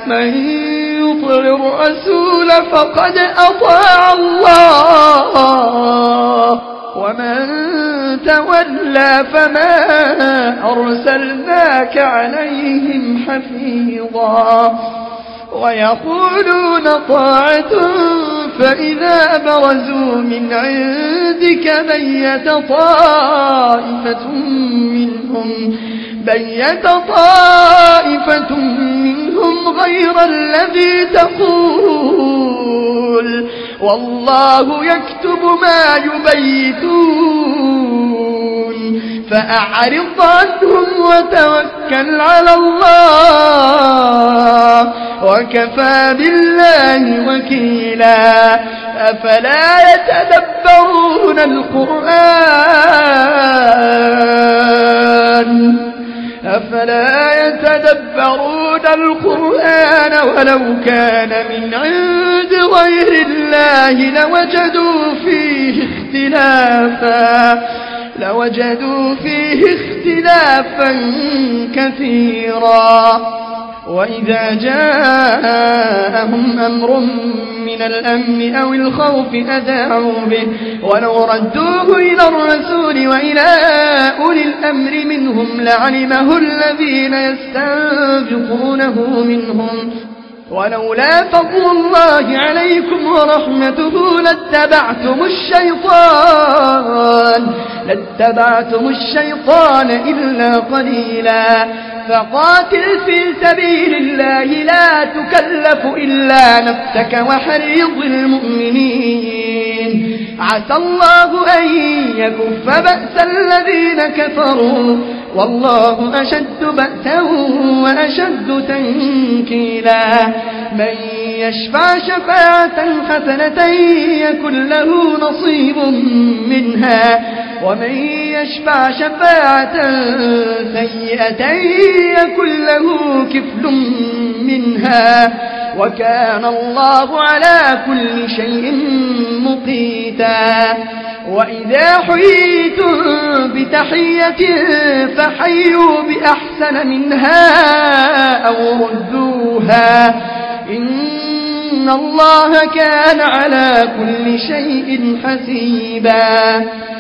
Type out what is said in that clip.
من يطع الرسول فقد أطاع الله ومن تولى فما أرسلناك عليهم حفيظا ويقولون طاعة فإذا برزوا من عندك بيت طائفة منهم غير الذي تقول والله يكتب ما يبيتون فأعرض عنهم وتوكل على الله وكفى بالله وكيلا أفلا يتدبرون القرآن ولو كان من عند غير الله لوجدوا فيه اختلافا كثيرا وإذا جاءهم أمر من الأمن أو الخوف أذاعوا به ولو ردوه إلى الرسول وإلى أولي الأمر منهم لعلمه الذين يستنبطونه منهم ولولا فضل الله عليكم ورحمته لاتبعتم الشيطان إلا قليلا فقاتل في سبيل الله لا تكلف إلا نفسك وحريض المؤمنين عسى الله أن يكف بأس الذين كفروا والله أشد بأسا وأشد تنكيلا من يشفع شفاعة حسنة يكن له نصيب منها ومن يشفع شفاعة سيئة يكن له كفل منها وكان الله على كل شيء مقيتا وإذا حييتم بتحية فحيوا بأحسن منها أو ردوها إن الله كان على كل شيء حسيبا